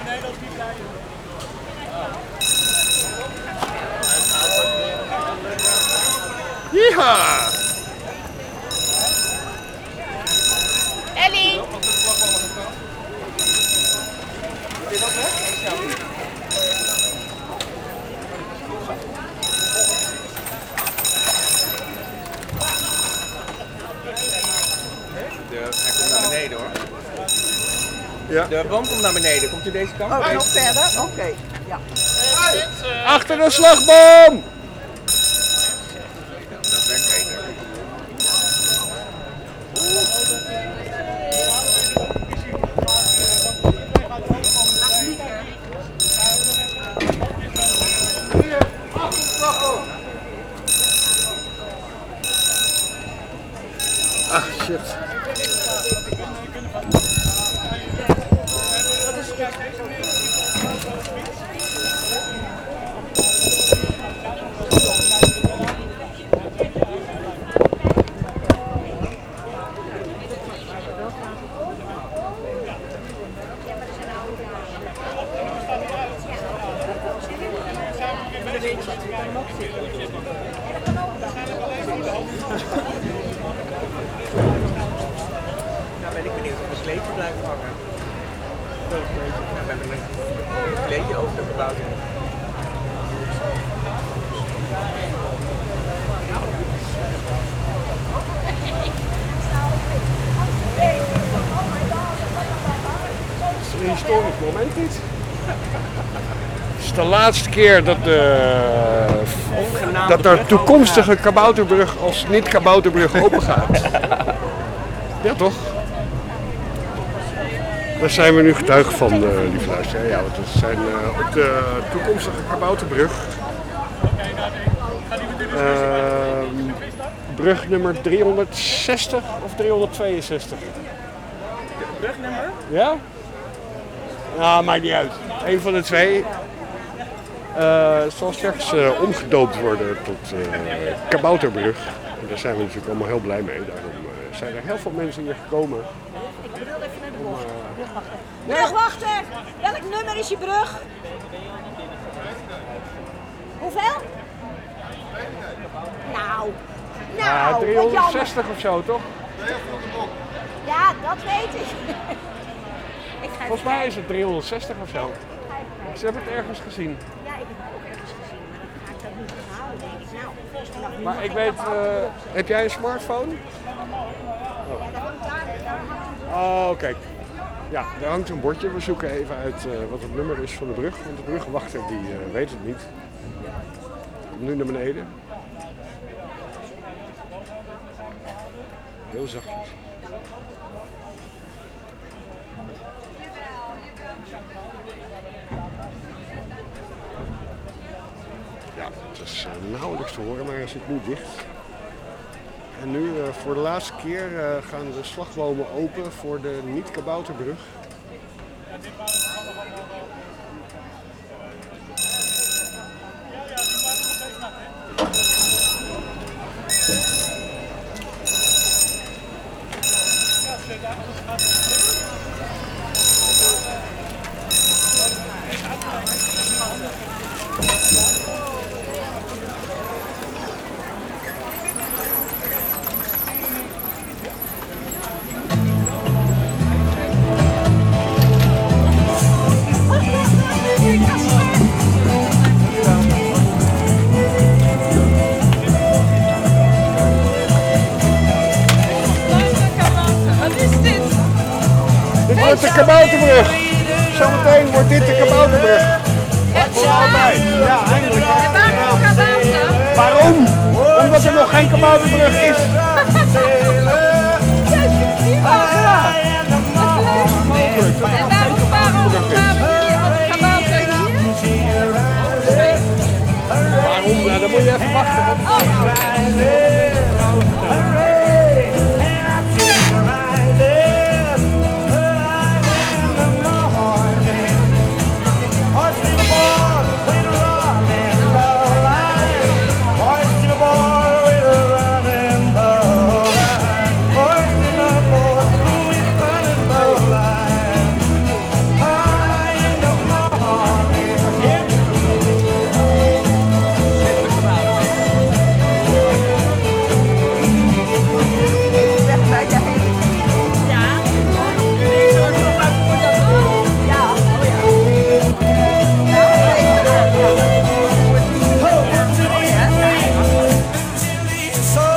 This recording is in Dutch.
Yeeha! Ellie! Hij komt naar beneden hoor. Ja. De boom komt naar beneden. Komt u deze kant? Oh, nog verder? Oké. Ja. Achter de slagboom! Dat werkt beter. Ach, shit. Nou ben ik benieuwd of de sleetje blijft hangen. Ja, we hebben een kleedje over de verbouwing. Het is een historisch moment dit. Het is de laatste keer dat de toekomstige kabouterbrug als niet-kabouterbrug open gaat. Ja, toch? Daar zijn we nu getuige van, lieve luisteraar. Ja, want we zijn op de toekomstige kabouterbrug. Brug nummer 360 of 362? Brugnummer? Ja? Nou, maakt niet uit. Eén van de twee. Zal straks omgedoopt worden tot kabouterbrug. En daar zijn we natuurlijk allemaal heel blij mee. Daarom zijn er heel veel mensen hier gekomen. Ik wil even naar de brug. Brugwachter. Ja. Brugwachter! Welk nummer is je brug? Hoeveel? Nou, Ja, wat jammer. 360 of zo, toch? Ja, dat weet ik. Ik ga Volgens mij is het 360 of zo. Ik heb het ergens gezien. Ja, ik heb het ook ergens gezien, maar dan ga ik dat niet onthouden, denk ik. Nou, vanaf nu Maar mag ik het weet, kabouter. heb jij een smartphone? Ja, daar hangt daar hangt Oh, kijk. Ja, er hangt een bordje. We zoeken even uit wat het nummer is van de brug. Want de brugwachter die weet het niet. Komt nu naar beneden. Heel zachtjes. Ja, het is nauwelijks te horen, maar hij zit nu dicht. En nu voor de laatste keer gaan de slagbomen open voor de niet-kabouterbrug. Dit wordt de kabouterbrug. Zometeen wordt dit de kabouterbrug. Voor altijd. Ja, eindelijk. Waarom kabouter? Waarom? Omdat er nog geen kabouterbrug is.